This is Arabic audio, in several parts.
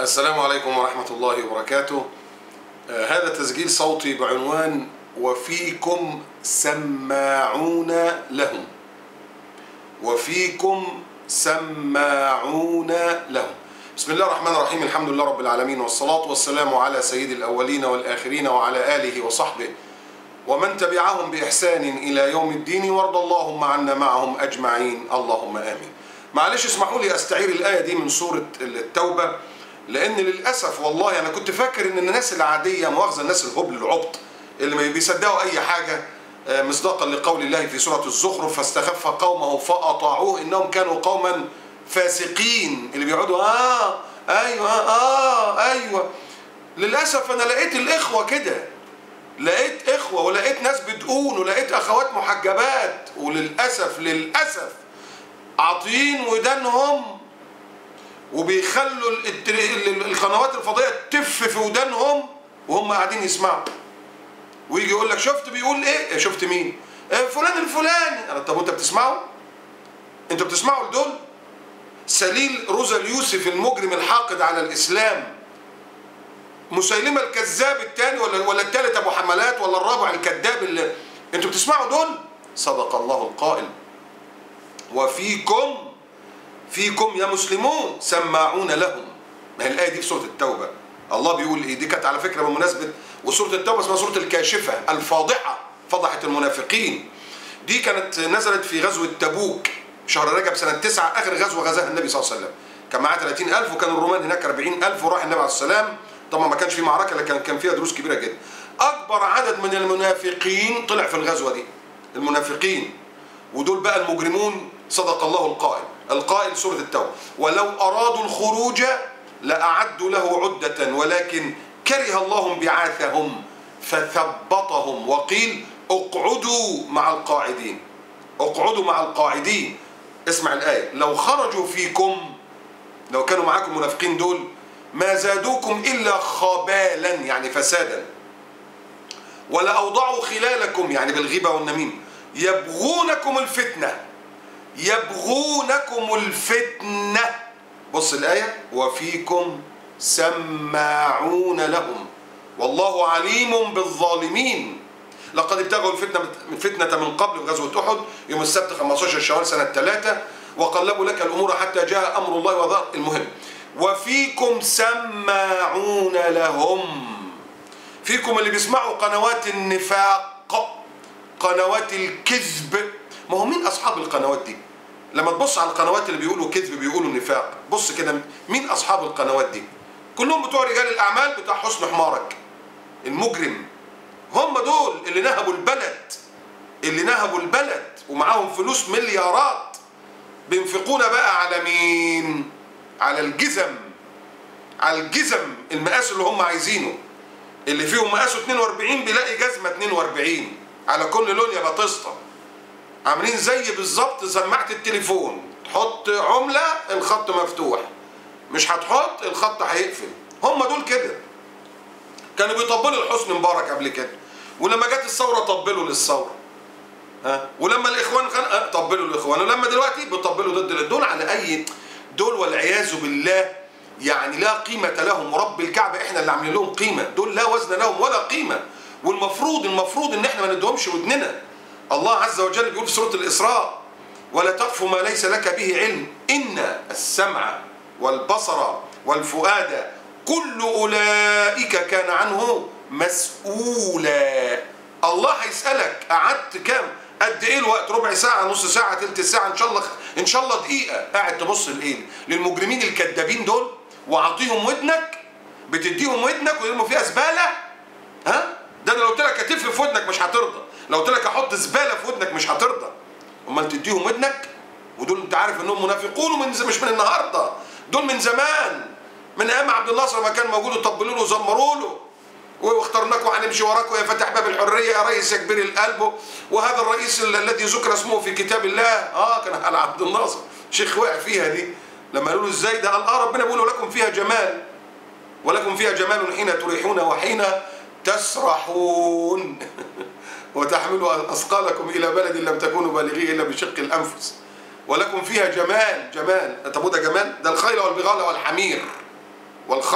السلام عليكم ورحمة الله وبركاته. هذا تسجيل صوتي بعنوان وفيكم سماعون لهم. وفيكم سماعون لهم. بسم الله الرحمن الرحيم، الحمد لله رب العالمين، والصلاة والسلام على سيد الأولين والآخرين وعلى آله وصحبه ومن تبعهم بإحسان إلى يوم الدين، وارض اللهم عنا معهم أجمعين، اللهم آمين. معلش اسمحوا لي أستعير الآية دي من سورة التوبة، لأن للأسف والله أنا كنت فاكر إن الناس العادية مؤاخذة الناس الهبل العبط اللي ما بيصدقوا أي حاجة، مصداقا لقول الله في سورة الزخرف فاستخف قومه فأطاعوه إنهم كانوا قوما فاسقين، اللي بيقعدوا أيوه. للأسف أنا لقيت الإخوة كده، لقيت إخوة ولقيت ناس بتقول ولقيت أخوات محجبات، وللأسف عاطين ودانهم وبيخلوا القنوات الفضائية تف في ودانهم وهم قاعدين يسمعوا، ويجي يقول لك شفت بيقول ايه؟ شفت مين؟ فلان الفلاني. طب وانت بتسمعوا؟ انتوا بتسمعوا لدول؟ سليل روزا اليوسف المجرم الحاقد على الاسلام، مسيلمة الكذاب الثاني ولا الثالث ابو حملات ولا الرابع الكذاب اللي انتوا بتسمعوا دول؟ صدق الله القائل وفيكم يا مسلمون سماعون لهم. ما هي الآية دي في سورة التوبة. الله بيقول ايه؟ دي كانت على فكرة بمناسبة، وسورة التوبة اسمها سورة الكاشفة الفاضحة، فضحت المنافقين. دي كانت نزلت في غزوة تبوك شهر رجب سنة 9، آخر غزوة غزاها النبي صلى الله عليه وسلم. كان معاه 30,000 وكان الرومان هناك 40,000، وراح النبي عليه السلام. طبعا ما كانش في معركة لكن كان فيها دروس كبيرة جدا. أكبر عدد من المنافقين طلع في الغزوة دي، المنافقين، ودول بقى المجرمون. صدق الله القائل سورة التوبة ولو أرادوا الخروج لأعدوا له عدة ولكن كره الله انبعاثهم فثبطهم وقيل اقعدوا مع القاعدين. اقعدوا مع القاعدين. اسمع الآية، لو خرجوا فيكم، لو كانوا معاكم المنافقين دول، ما زادوكم إلا خبالا يعني فسادا، ولا أوضعوا خلالكم يعني بالغيبة والنميم، يبغونكم الفتنة. بص الآية وفيكم سماعون لهم والله عليم بالظالمين. لقد ابتغوا الفتنة من قبل في غزوة أحد يوم السبت 15 شوال سنة 3 وقلبوا لك الأمور حتى جاء أمر الله وظهر. المهم وفيكم سماعون لهم، فيكم اللي بيسمعوا قنوات النفاق، قنوات الكذب. ما هو مين أصحاب القنوات دي؟ لما تبص على القنوات اللي بيقولوا كذب بيقولوا نفاق، بص كده مين أصحاب القنوات دي؟ كلهم بتوع رجال الأعمال بتاع حسن حمارك المجرم. هم دول اللي نهبوا البلد ومعاهم فلوس مليارات بينفقونا بقى على مين؟ على الجزم المقاس اللي هم عايزينه، اللي فيهم مقاسه 42 بيلاقي جزمة 42 على كل لون يا بطسطة. عاملين زي بالظبط سماعة التليفون، تحط عملة الخط مفتوح، مش هتحط الخط هيقفل. هم دول كده كانوا بيطبلوا لحسني مبارك قبل كده، ولما جت الثورة طبلوا للثورة، ولما الإخوان طبلوا للإخوان، ولما دلوقتي بيطبلوا ضد دول. على أي دول والعياذ بالله يعني لا قيمة لهم، ورب الكعبة احنا اللي عاملين لهم قيمة، دول لا وزن لهم ولا قيمة. والمفروض ان احنا ما ندهمش ودننا. الله عز وجل بيقول في سورة الإسراء ولا تقف ما ليس لك به علم إن السمع والبصر والفؤاد كل أولئك كان عنه مسؤولا. الله هيسألك قعدت كام قد ايه الوقت، ربع ساعة، نص ساعة، تلت ساعة، ان شاء الله دقيقة، قاعد تبص لايه؟ للمجرمين الكذابين دول وعطيهم ودنك، بتديهم ودنك ويرموا فيها زبالة. ده انا لو قلت لك هتف في ودنك مش هترضى، لو قلت لك احط زباله في ودنك مش هترضى. امال تديهم ودنك؟ ودول انت عارف انهم منافقون مش من النهارده، دول من زمان، من ايام عبد الناصر ما كان موجود وطبلوا له وزمروا له واخترناك وهنمشي وراك ويا فاتح باب الحريه يا ريس يا كبير القلب. وهذا الرئيس الذي ذكر اسمه في كتاب الله كان على عبد الناصر. شيخ وقع فيها دي لما قالوا له ازاي ده، قال ربنا بيقول ولكم فيها جمال، ولكم فيها جمال حين تريحون وحين تسرحون وتحملوا أثقالكم إلى بلد لم تكونوا بالغيه إلا بشق الأنفس. ولكم فيها جمال. طب وده جمال؟ ده الخيل والبغال والحمير والخيل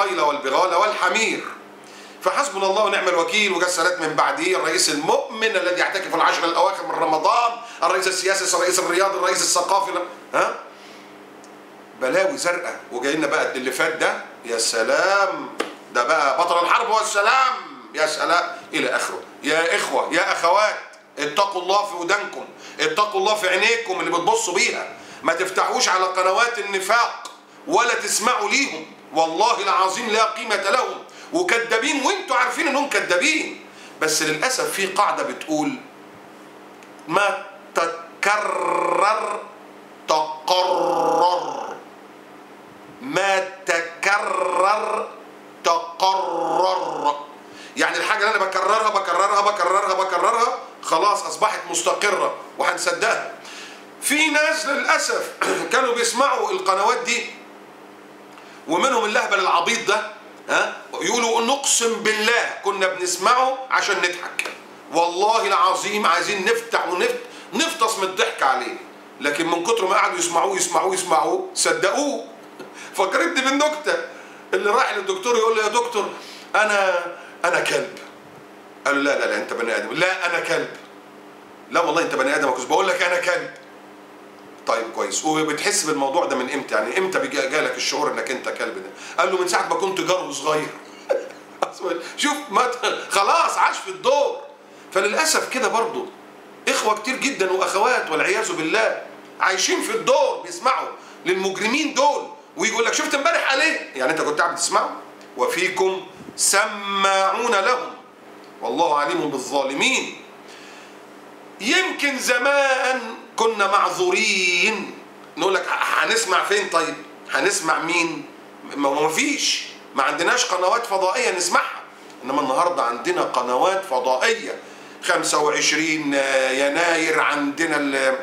الخيل والبغال والحمير. فحسبنا الله ونعم الوكيل. وجاء السادات من بعده، الرئيس المؤمن الذي يعتكف العشر الاواخر من رمضان، الرئيس السياسي، الرئيس الرياضي، الرئيس الثقافي، ها بلاوي زرقاء. وجاي لنا بقى اللي فات ده، يا سلام، ده بقى بطل الحرب والسلام، يا سلام الى اخره. يا اخوه يا اخوات، اتقوا الله في ودانكم، اتقوا الله في عينيكم اللي بتبصوا بيها، ما تفتحوش على قنوات النفاق ولا تسمعوا ليهم، والله العظيم لا قيمة لهم، وكذابين وانتوا عارفين انهم كذابين. بس للأسف في قاعدة بتقول ما تكرر تقرر، ما تكرر تقرر. يعني الحاجة اللي انا بكررها خلاص اصبحت مستقرة وهنصدقها. في ناس للأسف كانوا بيسمعوا القنوات دي، ومنهم اللهبل العبيط ده، يقولوا نقسم بالله كنا بنسمعه عشان نضحك، والله العظيم عايزين نفتح ونفطس من الضحك عليه، لكن من كتر ما قعدوا يسمعوه صدقوه. فكرتني بالنكتة اللي راح للدكتور يقول له يا دكتور أنا كلب. قال له لا أنت بني آدم. لا أنا كلب. لا والله أنت بني آدم، كنت بقول لك أنا كلب. طيب كويس. وبتحس بالموضوع ده من امتى؟ يعني امتى جالك الشعور انك انت كلب ده؟ قال له من ساعه ما كنت جرو صغير. شوف خلاص عاش في الدور. فللاسف كده برضه اخوه كتير جدا واخوات والعياذ بالله عايشين في الدور، بيسمعوا للمجرمين دول، ويقول لك شفت امبارح عليه، يعني انت كنت قاعد تسمعه. وفيكم سماعون لهم والله عليم بالظالمين. يمكن زمان كنا معذورين، نقول لك هنسمع فين؟ طيب هنسمع مين؟ ما فيش، ما عندناش قنوات فضائية نسمعها. انما النهارده عندنا قنوات فضائية. 25 يناير عندنا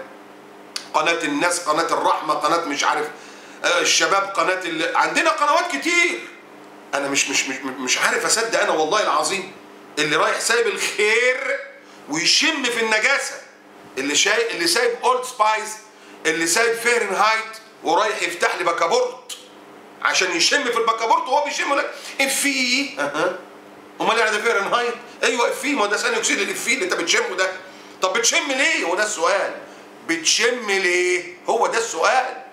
قناة الناس، قناة الرحمة، قناة مش عارف الشباب، قناة عندنا قنوات كتير. انا مش عارف اصدق انا والله العظيم اللي رايح سايب الخير ويشم في النجاسة، اللي سايب اولد سبايس، اللي سايب فahrenheit ورايح يفتح لي بكابورت عشان يشم في البكابورت، وهو بيشم لك افيه. امال يعني ده فahrenheit؟ ايوه افيه، ما ده ثاني اكسيد الافيه اللي انت بتشمه ده. طب بتشم ليه؟ هو ده السؤال. بتشم ليه؟ هو ده السؤال.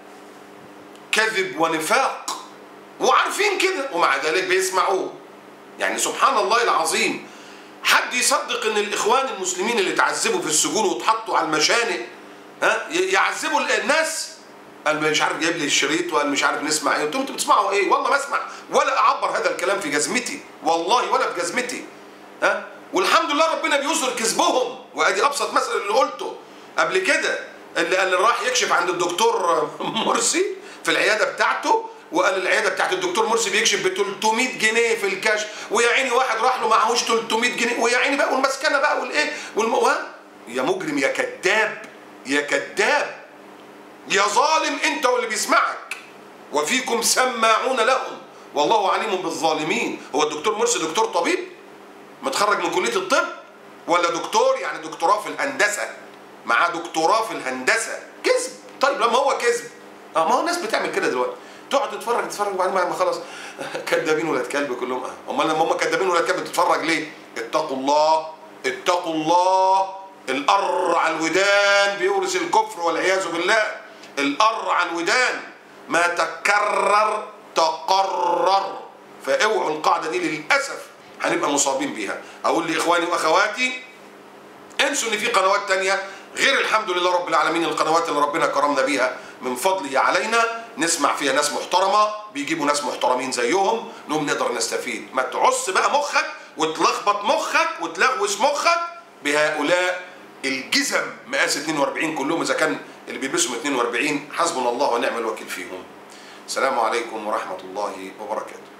كذب ونفاق وعارفين كده، ومع ذلك بيسمعوه. يعني سبحان الله العظيم، حد يصدق ان الاخوان المسلمين اللي تعذبوا في السجون واتحطوا على المشانق يعذبوا الناس؟ قال مش عارف جايب لي الشريط، وقال مش عارف نسمع ايه. انتوا بتسمعوا ايه؟ والله ما اسمع ولا اعبر هذا الكلام في جزمتي، والله ولا في جزمتي. والحمد لله ربنا بيظهر كذبهم. وادي ابسط مثل اللي قلته قبل كده، اللي راح يكشف عند الدكتور مرسي في العياده بتاعته، وقال العياده بتاعت الدكتور مرسي بيكشف ب 300 جنيه في الكشف، ويا عيني واحد راح له معهوش 300 جنيه، ويا عيني بقى والمسكنه بقى والايه يا مجرم يا كذاب يا كذاب يا ظالم انت واللي بيسمعك. وفيكم سماعون لهم والله عليم بالظالمين. هو الدكتور مرسي دكتور طبيب متخرج من كليه الطب، ولا دكتور يعني دكتوراه في الهندسه، معاه دكتوراه في الهندسه؟ كذب. طيب لما هو كذب، ما هو الناس بتعمل كده دلوقتي، تقعد تتفرج وبعدين ما خلاص كدابين ولاد كلب كلهم. امال لما هم كدابين ولاد كلب تتفرج ليه؟ اتقوا الله اتقوا الله. القر على الودان بيورث الكفر والعياذ بالله. القر على الودان، ما تكرر تقرر. فاوعوا القاعده دي، للاسف هنبقى مصابين بيها. اقول لاخواني واخواتي انسوا ان في قنوات تانية غير الحمد لله رب العالمين، القنوات اللي ربنا كرمنا بيها من فضله علينا، نسمع فيها ناس محترمة، بيجيبوا ناس محترمين زيهم، نقوم نقدر نستفيد. ما تعص بقى مخك وتلخبط مخك وتلغوس مخك بهؤلاء الجزم مقاس 42 كلهم، اذا كان اللي بيلبسهم 42 حسبنا الله ونعم الوكيل فيهم. السلام عليكم ورحمة الله وبركاته.